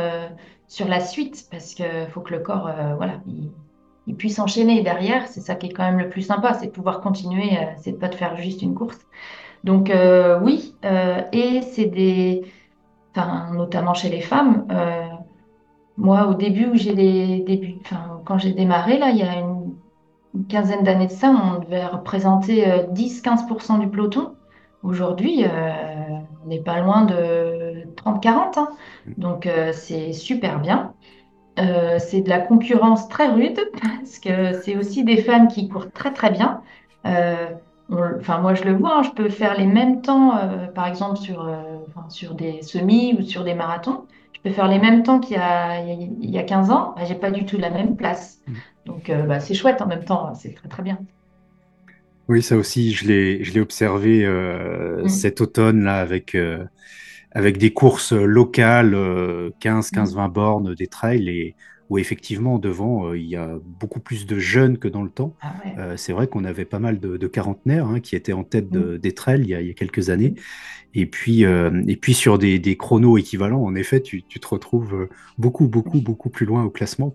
sur la suite, parce qu'il faut que le corps, voilà, il puisse enchaîner derrière. C'est ça qui est quand même le plus sympa, c'est de pouvoir continuer, c'est de pas de faire juste une course. Donc, oui, et c'est des enfin, notamment chez les femmes. Moi, au début où j'ai les débuts, enfin, quand j'ai démarré, là, il y a une quinzaine d'années de ça, on devait représenter 10-15% du peloton. Aujourd'hui, on n'est pas loin de 30-40, hein. Donc, c'est super bien. C'est de la concurrence très rude parce que c'est aussi des femmes qui courent très très bien. Euh, enfin, moi je le vois, hein, je peux faire les mêmes temps, par exemple enfin, sur des semis ou sur des marathons. Je peux faire les mêmes temps qu'il y a 15 ans. Bah, j'ai pas du tout la même place. Donc bah, c'est chouette en même temps, c'est très très bien.
Oui, ça aussi, je l'ai observé
Mm,
cet automne-là avec des courses locales, 15,
mm.
20 bornes, des trails, et où effectivement, devant, il y a beaucoup plus de jeunes que dans le temps.
Ah ouais.
C'est vrai qu'on avait pas mal de quarantenaires hein, qui étaient en tête
Mm,
des trails il y a quelques années.
mm,
Et puis sur des chronos équivalents, en effet, tu te retrouves beaucoup plus loin au classement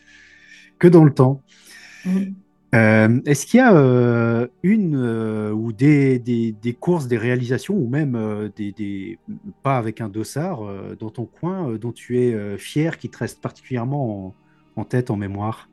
que dans le temps.
mm.
Est-ce qu'il y a une ou des courses, des réalisations, ou même pas avec un dossard dans ton coin dont tu es fier, qui te reste particulièrement en tête, en mémoire?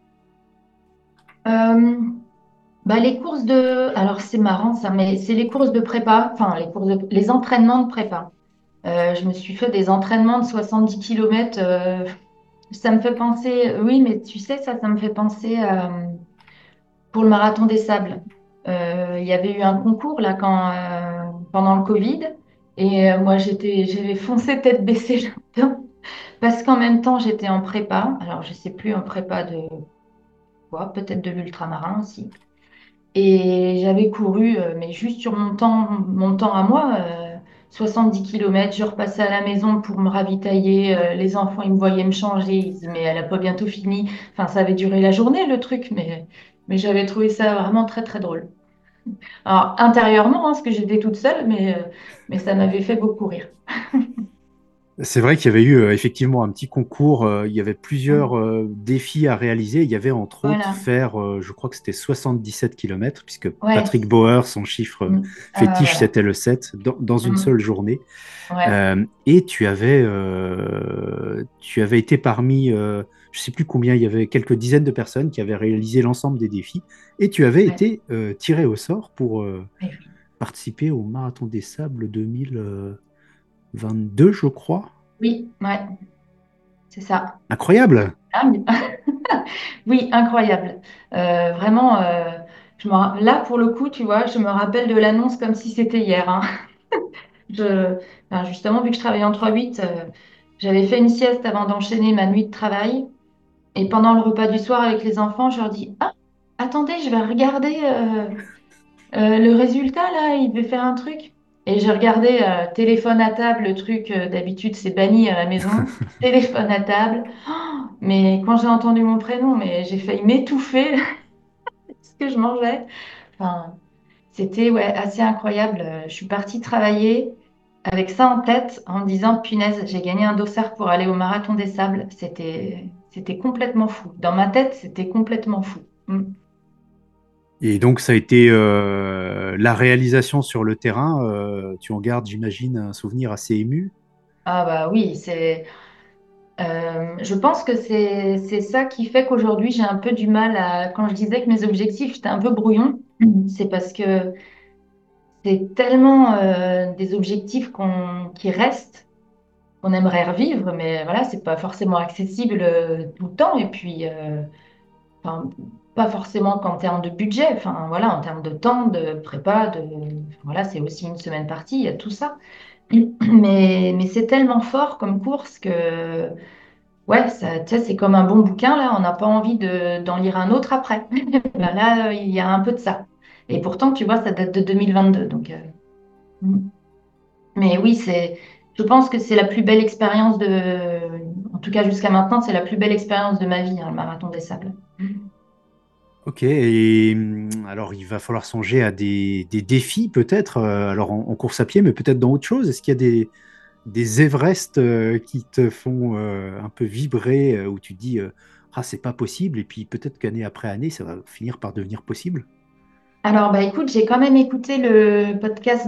Euh, Bah, les courses de... Alors c'est marrant ça, mais c'est les courses de prépa, enfin les entraînements de prépa. Je me suis fait des entraînements de 70 km. Ça me fait penser, oui, mais tu sais, ça me fait penser pour le marathon des sables. Il y avait eu un concours là pendant le Covid Et moi, j'avais foncé tête baissée là-dedans. Parce qu'en même temps, j'étais en prépa. Alors, je sais plus, en prépa de quoi, peut-être de l'ultramarin aussi. Et j'avais couru, mais juste sur mon temps à moi, 10 kilomètres. Je repassais à la maison pour me ravitailler. Les enfants, ils me voyaient me changer. Ils disaient, mais elle a pas bientôt fini. Enfin, ça avait duré la journée, le truc, mais j'avais trouvé ça vraiment très, très drôle. Alors, intérieurement, hein, parce que j'étais toute seule, mais ça m'avait fait beaucoup rire.
C'est vrai qu'il y avait eu effectivement un petit concours, il y avait plusieurs
Mm.
défis à réaliser. Il y avait entre autres
Voilà.
faire, je crois que c'était 77 kilomètres, puisque
Ouais,
Patrick
c'est ça.
Bauer, son chiffre
Mm.
fétiche,
Voilà.
c'était le 7 dans une seule
Mm.
journée.
Ouais,
Et tu avais été parmi, je ne sais plus combien, il y avait quelques dizaines de personnes qui avaient réalisé l'ensemble des défis, et tu avais
ouais.
été tiré au sort pour
Eh oui.
participer au Marathon des Sables 2022, je crois.
Oui, ouais, c'est ça.
Incroyable!
Ah, oui, oui, incroyable. Vraiment, là, pour le coup, tu vois, je me rappelle de l'annonce comme si c'était hier, hein. Je, enfin, justement, vu que je travaillais en 3-8, j'avais fait une sieste avant d'enchaîner ma nuit de travail. Et pendant le repas du soir avec les enfants, je leur dis, ah, attendez, je vais regarder le résultat, là, il veut faire un truc. Et j'ai regardé téléphone à table, le truc, d'habitude, c'est banni à la maison. Téléphone à table. Mais quand j'ai entendu mon prénom, mais j'ai failli m'étouffer ce que je mangeais. Enfin, c'était ouais, assez incroyable. Je suis partie travailler avec ça en tête en me disant, punaise, j'ai gagné un dossard pour aller au Marathon des Sables. C'était complètement fou. Dans ma tête, c'était complètement fou. Mm.
Et donc, ça a été la réalisation sur le terrain. Tu en gardes, j'imagine, un souvenir assez ému.
Ah bah oui, je pense que c'est ça qui fait qu'aujourd'hui j'ai un peu du mal à quand je disais que mes objectifs étaient un peu brouillons, c'est parce que c'est tellement des objectifs qui restent, qu'on aimerait revivre, mais voilà, c'est pas forcément accessible tout le temps et puis enfin, pas forcément qu'en termes de budget, enfin voilà, en termes de temps, de prépa, voilà, c'est aussi une semaine partie, il y a tout ça. Mais c'est tellement fort comme course que ouais, ça, tu sais, c'est comme un bon bouquin, là, on n'a pas envie d'en lire un autre après. Ben là, il y a un peu de ça. Et pourtant, tu vois, ça date de 2022. Donc, mm. Mais oui, je pense que c'est la plus belle expérience en tout cas jusqu'à maintenant, c'est la plus belle expérience de ma vie, hein, le Marathon des Sables.
Ok, et alors il va falloir songer à des défis peut-être, alors en course à pied, mais peut-être dans autre chose. Est-ce qu'il y a des Everest qui te font un peu vibrer, où tu te dis, ah, c'est pas possible, et puis peut-être qu'année après année, ça va finir par devenir possible?
Alors, bah écoute, j'ai quand même écouté le podcast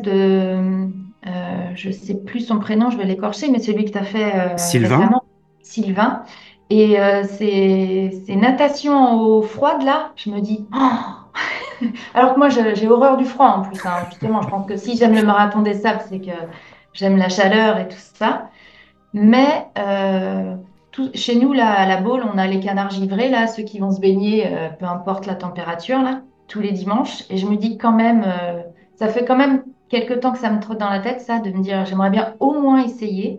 je sais plus son prénom, je vais l'écorcher, mais celui que tu as fait
Sylvain?
récemment, Sylvain. Et c'est natation eau froide là, je me dis, oh. Alors que moi j'ai horreur du froid en plus, hein. Justement, je pense que si j'aime le marathon des sables, c'est que j'aime la chaleur et tout ça. Mais chez nous, là, à la Baule, on a les canards givrés, là, ceux qui vont se baigner, peu importe la température, là, tous les dimanches. Et je me dis quand même, ça fait quand même quelques temps que ça me trotte dans la tête, ça, de me dire, j'aimerais bien au moins essayer.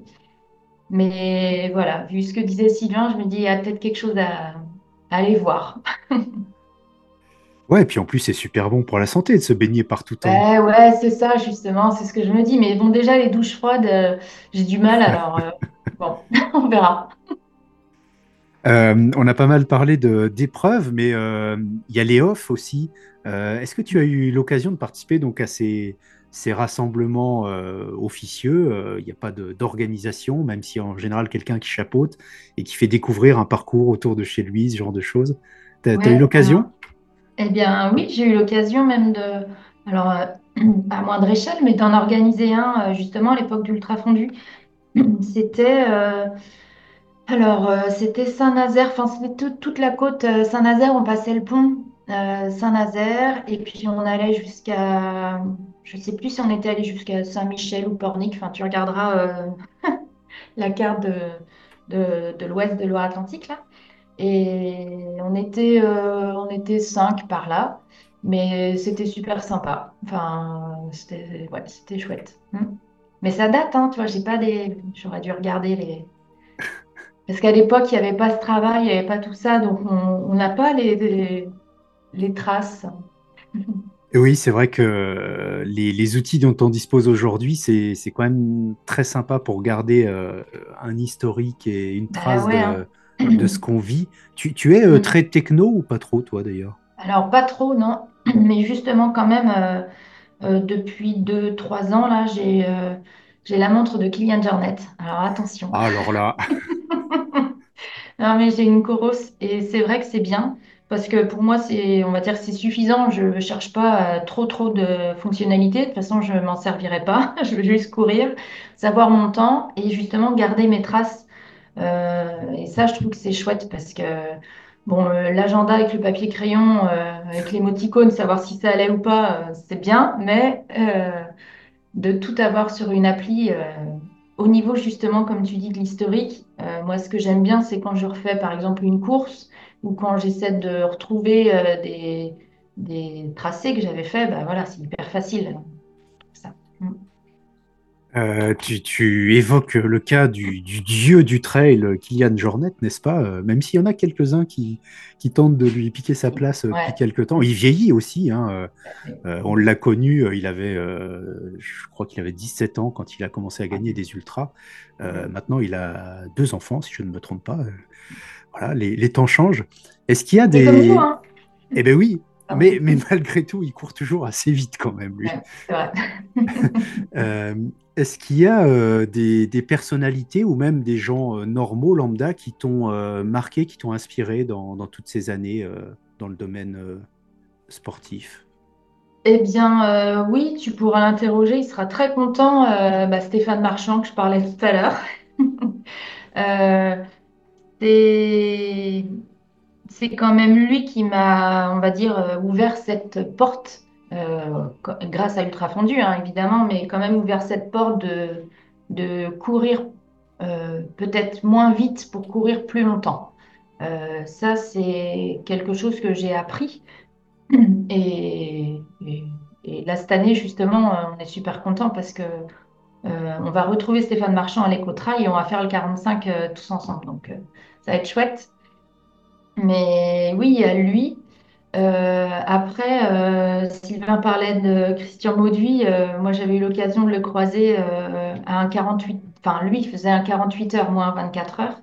Mais voilà, vu ce que disait Sylvain, je me dis, il y a peut-être quelque chose à aller voir.
Ouais, et puis en plus, c'est super bon pour la santé de se baigner par tout temps.
Ouais, ouais, c'est ça, justement, c'est ce que je me dis. Mais bon, déjà, les douches froides, j'ai du mal, alors bon, on verra.
On a pas mal parlé d'épreuves, mais il y a les off aussi. Est-ce que tu as eu l'occasion de participer donc à ces rassemblements officieux? Il n'y a pas d'organisation, même si en général quelqu'un qui chapeaute et qui fait découvrir un parcours autour de chez lui, ce genre de choses. T'as eu
Ouais, alors.
l'occasion?
Eh bien, oui, j'ai eu l'occasion même alors à moindre échelle, mais d'en organiser un justement à l'époque d'Ultra Fondu. C'était, c'était Saint-Nazaire, enfin c'était toute la côte Saint-Nazaire, on passait le pont Saint-Nazaire et puis on allait jusqu'à, je sais plus si on était allé jusqu'à Saint-Michel ou Pornic. Enfin, tu regarderas la carte de l'ouest de Loire-Atlantique là. Et on était 5 par là, mais c'était super sympa. Enfin, c'était ouais, c'était chouette. Mm. Mais ça date, hein, tu vois, j'ai pas des. J'aurais dû regarder les. Parce qu'à l'époque, il n'y avait pas ce travail, il n'y avait pas tout ça, donc on n'a pas les traces.
Et oui, c'est vrai que les outils dont on dispose aujourd'hui, c'est quand même très sympa pour garder un historique et une
Bah
trace
ouais, hein.
de ce qu'on vit. Tu es
Mm.
très techno ou pas trop, toi, d'ailleurs?
Alors, pas trop, non. Mais justement, quand même, depuis 2, 3 ans, là, j'ai la montre de Kylian Jornet. Alors, attention.
Ah, alors là,
Non, mais j'ai une Coros et c'est vrai que c'est bien parce que pour moi, on va dire que c'est suffisant. Je ne cherche pas trop de fonctionnalités. De toute façon, je m'en servirai pas. Je veux juste courir, savoir mon temps et justement garder mes traces. Et ça, je trouve que c'est chouette parce que bon, l'agenda avec le papier crayon, avec l'émoticône, savoir si ça allait ou pas, c'est bien, mais de tout avoir sur une appli. Au niveau justement, comme tu dis, de l'historique, moi ce que j'aime bien, c'est quand je refais par exemple une course ou quand j'essaie de retrouver des tracés que j'avais faits, bah voilà, c'est hyper facile. Ça. Mm.
tu évoques le cas du dieu du trail, Kylian Jornet, n'est-ce pas? Même s'il y en a quelques-uns qui tentent de lui piquer sa place depuis
Ouais.
quelques temps. Il vieillit aussi, hein. On
Mm.
l'a connu, je crois qu'il avait 17 ans quand il a commencé à gagner des ultras. Maintenant, il a deux enfants, si je ne me trompe pas. Voilà, les temps changent. Est-ce qu'il y a
Et comme nous,
des...
hein.
Eh bien oui,
Pardon.
mais malgré tout, il court toujours assez vite quand même, lui.
Ouais, c'est vrai.
Euh, Est-ce qu'il y a des personnalités ou même des gens normaux, lambda, qui t'ont marqué, qui t'ont inspiré dans toutes ces années dans le domaine sportif?
Eh bien, oui, tu pourras l'interroger, il sera très content. Bah, Stéphane Marchand, que je parlais tout à l'heure. Euh, c'est c'est quand même lui qui m'a, on va dire, ouvert cette porte, grâce à Ultra Fondu, hein, évidemment, mais quand même ouvert cette porte de courir peut-être moins vite pour courir plus longtemps. Ça, c'est quelque chose que j'ai appris. Et, et- et là, cette année, justement, on est super content parce que on va retrouver Stéphane Marchand à l'Écotrail et on va faire le 45 tous ensemble. Donc, ça va être chouette. Mais oui, il y a lui. Après, Sylvain parlait de Christian Mauduit. Moi, j'avais eu l'occasion de le croiser à un 48. Enfin, lui, il faisait un 48 heures, moi, un 24 heures.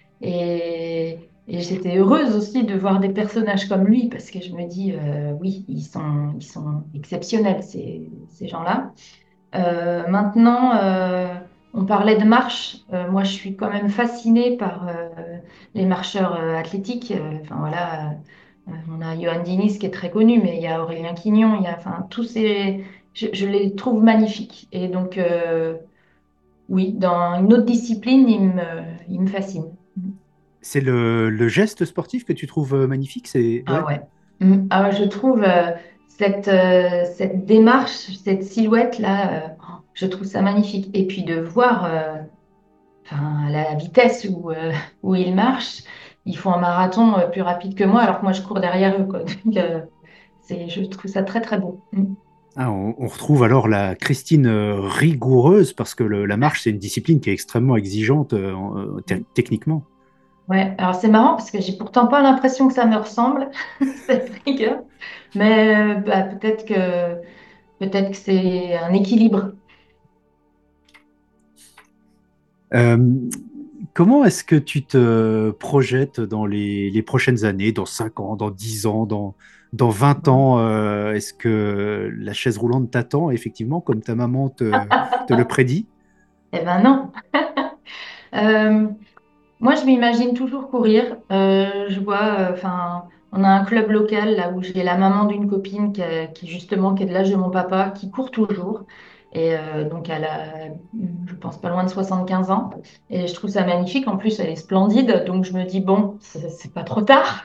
Et j'étais heureuse aussi de voir des personnages comme lui parce que je me dis, oui, ils sont exceptionnels, ces gens-là. Maintenant, on parlait de marche. Moi, je suis quand même fascinée par les marcheurs athlétiques. Enfin, voilà, on a Johan Diniz qui est très connu, mais il y a Aurélien Quignon, il y a enfin, tous ces... Je les trouve magnifiques. Et donc, oui, dans une autre discipline, ils me fascinent.
C'est le geste sportif que tu trouves magnifique, c'est
Ah
ouais.
ouais. Ah ouais, je trouve cette démarche, cette silhouette-là, je trouve ça magnifique. Et puis de voir enfin, la vitesse où ils marchent, ils font un marathon plus rapide que moi, alors que moi je cours derrière eux, quoi. Donc, je trouve ça très très beau.
Ah, on retrouve alors la Christine rigoureuse parce que la marche c'est une discipline qui est extrêmement exigeante techniquement.
Ouais, alors c'est marrant parce que j'ai pourtant pas l'impression que ça me ressemble, cette rigueur, mais bah, peut-être que c'est un équilibre.
Euh, Comment est-ce que tu te projettes dans les prochaines années, dans 5 ans, dans 10 ans, dans 20 ans? Est-ce que la chaise roulante t'attend effectivement comme ta maman te le prédit?
Eh ben non. Euh, Moi, je m'imagine toujours courir. Je vois, enfin, on a un club local là où j'ai la maman d'une copine qui justement qui est de l'âge de mon papa, qui court toujours. Et donc, elle a, je pense, pas loin de 75 ans. Et je trouve ça magnifique. En plus, elle est splendide. Donc, je me dis, bon, c'est pas trop tard.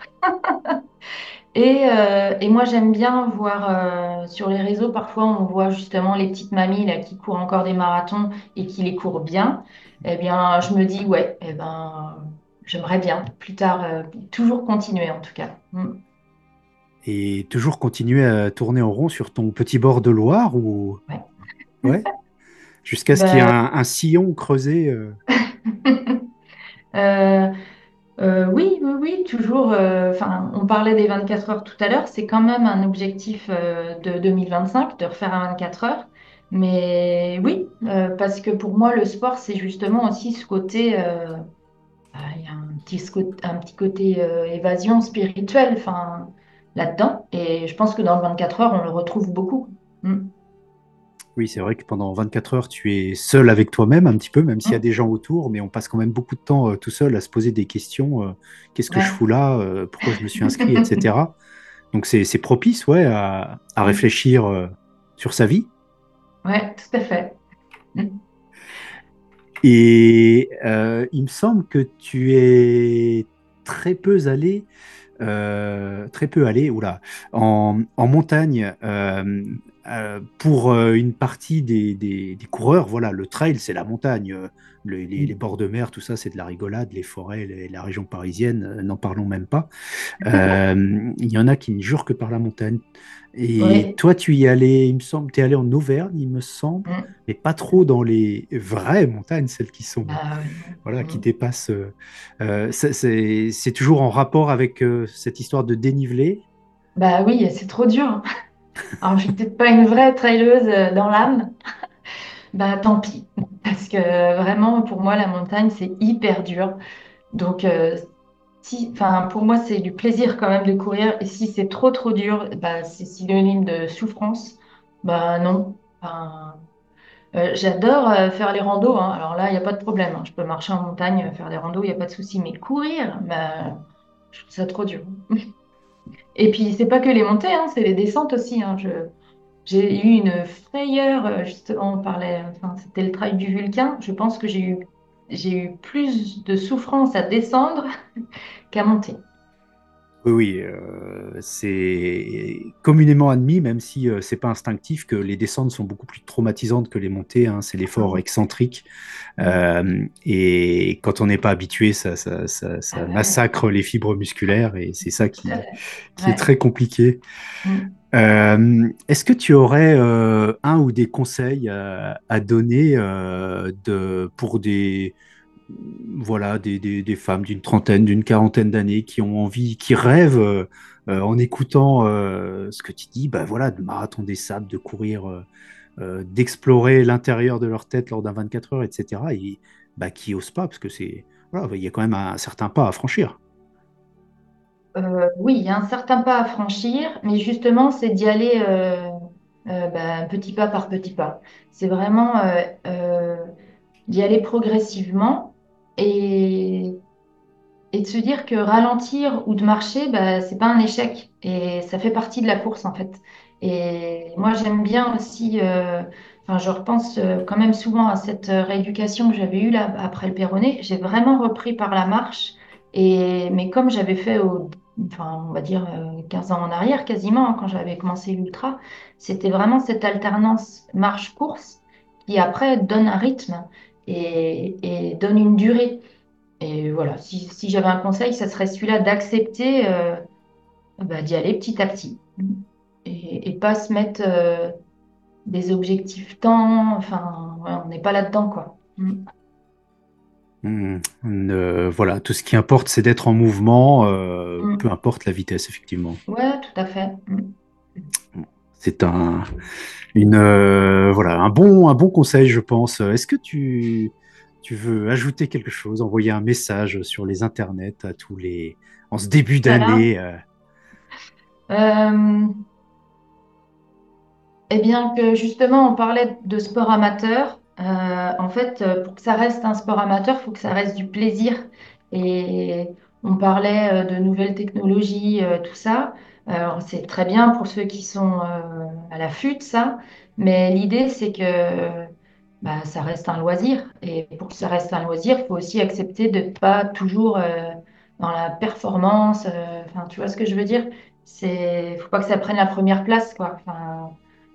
Et moi, j'aime bien voir sur les réseaux, parfois, on voit justement les petites mamies là, qui courent encore des marathons et qui les courent bien. Eh bien, je me dis, ouais, eh ben, j'aimerais bien plus tard, toujours continuer en tout cas. Mm.
Et toujours continuer à tourner en rond sur ton petit bord de Loire ou
Ouais.
ouais. jusqu'à ce qu'il y ait
Bah,
un sillon creusé.
euh, oui, oui, oui, toujours. Enfin, on parlait des 24 heures tout à l'heure. C'est quand même un objectif de 2025 de refaire un 24 heures. Mais oui, parce que pour moi, le sport, c'est justement aussi ce côté. Il y a un petit côté évasion spirituelle, enfin, là-dedans. Et je pense que dans le 24 heures, on le retrouve beaucoup. Mm.
Oui, c'est vrai que pendant 24 heures, tu es seul avec toi-même un petit peu, même s'il y a
Mm.
des gens autour, mais on passe quand même beaucoup de temps tout seul à se poser des questions. Qu'est-ce que je
Ouais.
fous là? Pourquoi je me suis inscrit, etc. Donc c'est propice, ouais, à
Mm.
réfléchir sur sa vie.
Ouais, tout à fait. Mm.
Et il me semble que tu es très peu allé, oula, en montagne pour une partie des coureurs. Voilà, le trail, c'est la montagne. Les bords de mer, tout ça, c'est de la rigolade. Les forêts, la région parisienne, n'en parlons même pas. Il y en a qui ne jurent que par la montagne. Et
Oui.
toi, tu y allais, il me semble, tu es allé en Auvergne, il me semble,
Mm.
mais pas trop dans les vraies montagnes, celles qui sont,
Bah, ouais, non.
voilà, qui
Mm.
dépassent. C'est toujours en rapport avec cette histoire de dénivelé.
Bah oui, c'est trop dur. Alors, je suis peut-être pas une vraie trailleuse dans l'âme. Bah tant pis. Parce que vraiment, pour moi, la montagne, c'est hyper dur. Donc, si, enfin, pour moi, c'est du plaisir quand même de courir. Et si c'est trop, trop dur, bah, c'est synonyme de souffrance. Bah non. Enfin, j'adore faire les randos, hein. Alors là, il n'y a pas de problème, hein. Je peux marcher en montagne, faire des randos, il n'y a pas de souci. Mais courir, bah, je trouve ça trop dur. Et puis, c'est pas que les montées, hein, c'est les descentes aussi, hein. J'ai eu une frayeur, justement, on parlait, enfin, c'était le trail du Vulcain. Je pense que j'ai eu plus de souffrance à descendre qu'à monter.
Oui, oui, c'est communément admis, même si c'est pas instinctif, que les descentes sont beaucoup plus traumatisantes que les montées, hein. C'est
Ah
l'effort
oui.
excentrique.
Mm.
Et quand on n'est pas habitué,
Ah
ça
bah ouais,
massacre les fibres musculaires et c'est ça
tout à fait.
qui est
Ouais.
très compliqué.
Mm.
Est-ce que tu aurais un ou des conseils à donner pour voilà, des femmes d'une trentaine, d'une quarantaine d'années qui ont envie, qui rêvent en écoutant ce que tu dis, bah voilà, de marathon des sables, de courir, d'explorer l'intérieur de leur tête lors d'un 24 heures, etc. Et bah, qui osent pas, parce que voilà, il y a quand même un certain pas à franchir.
Oui, il y a un certain pas à franchir, mais justement, c'est d'y aller bah, petit pas par petit pas. C'est vraiment d'y aller progressivement et, et de se dire que ralentir ou de marcher, bah, c'est pas un échec et ça fait partie de la course en fait. Et moi, j'aime bien aussi, enfin, je repense quand même souvent à cette rééducation que j'avais eue là après le péroné. J'ai vraiment repris par la marche, mais comme j'avais fait enfin, on va dire 15 ans en arrière quasiment, hein, quand j'avais commencé l'ultra, c'était vraiment cette alternance marche-course qui après donne un rythme et donne une durée. Et voilà, si j'avais un conseil, ça serait celui-là d'accepter bah, d'y aller petit à petit et pas se mettre des objectifs temps. Enfin, ouais, on n'est pas là-dedans, quoi. Mm.
Voilà, tout ce qui importe, c'est d'être en mouvement, peu
Mm.
importe la vitesse, effectivement.
Ouais, tout à fait. Mm.
C'est voilà, un bon conseil, je pense. Est-ce que tu veux ajouter quelque chose, envoyer un message sur les internets à en ce début
Voilà.
d'année?
Euh, Eh bien, que justement, on parlait de sport amateur. En fait, pour que ça reste un sport amateur, il faut que ça reste du plaisir. Et on parlait de nouvelles technologies, tout ça. C'est très bien pour ceux qui sont à l'affût de ça. Mais l'idée, c'est que bah, ça reste un loisir. Et pour que ça reste un loisir, il faut aussi accepter de ne pas toujours dans la performance. Enfin, tu vois ce que je veux dire? Faut pas que ça prenne la première place, quoi. Enfin,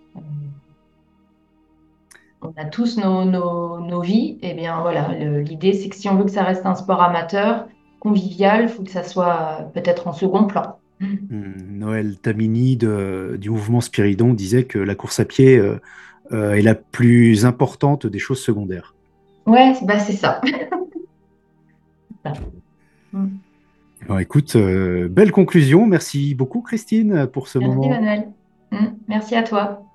on a tous nos vies. Et bien voilà, l'idée, c'est que si on veut que ça reste un sport amateur, convivial, il faut que ça soit peut-être en second plan.
Noël Tamini du mouvement Spiridon disait que la course à pied est la plus importante des choses secondaires.
Ouais, bah c'est ça. C'est ça. Mm.
Alors, écoute, belle conclusion. Merci beaucoup, Christine, pour ce
Merci
moment.
Manuel. Merci à toi.